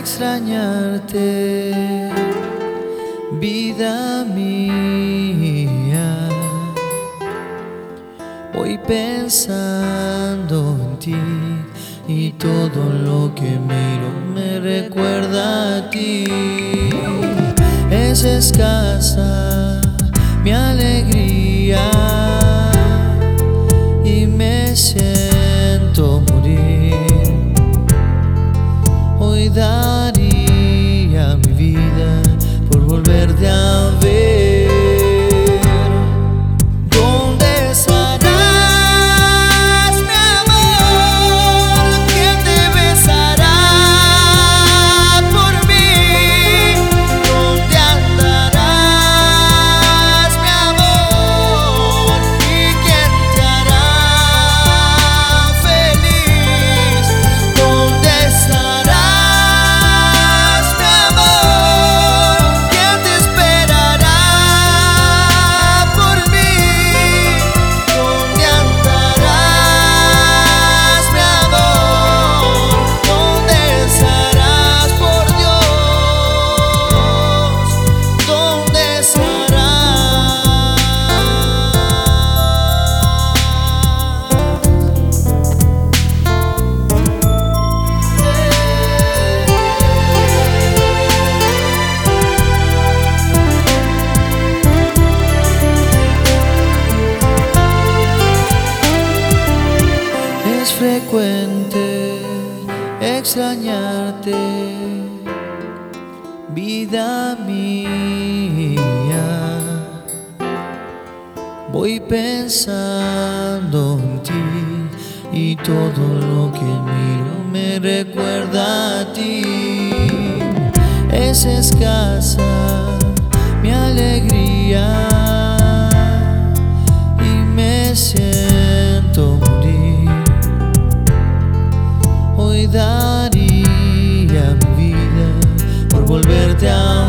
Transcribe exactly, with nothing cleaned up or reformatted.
extrañarte, vida mía. Voy pensando en ti y todo lo que miro me recuerda a ti. Es escasa mi alegría y me siento morir. Hoy daría mi vida por volverte a ver. Es frecuente extrañarte, vida mía. Voy pensando en ti y todo lo que miro me recuerda a ti. Es escasa mi alegría y me siento morir. Hoy daría mi vida por volverte a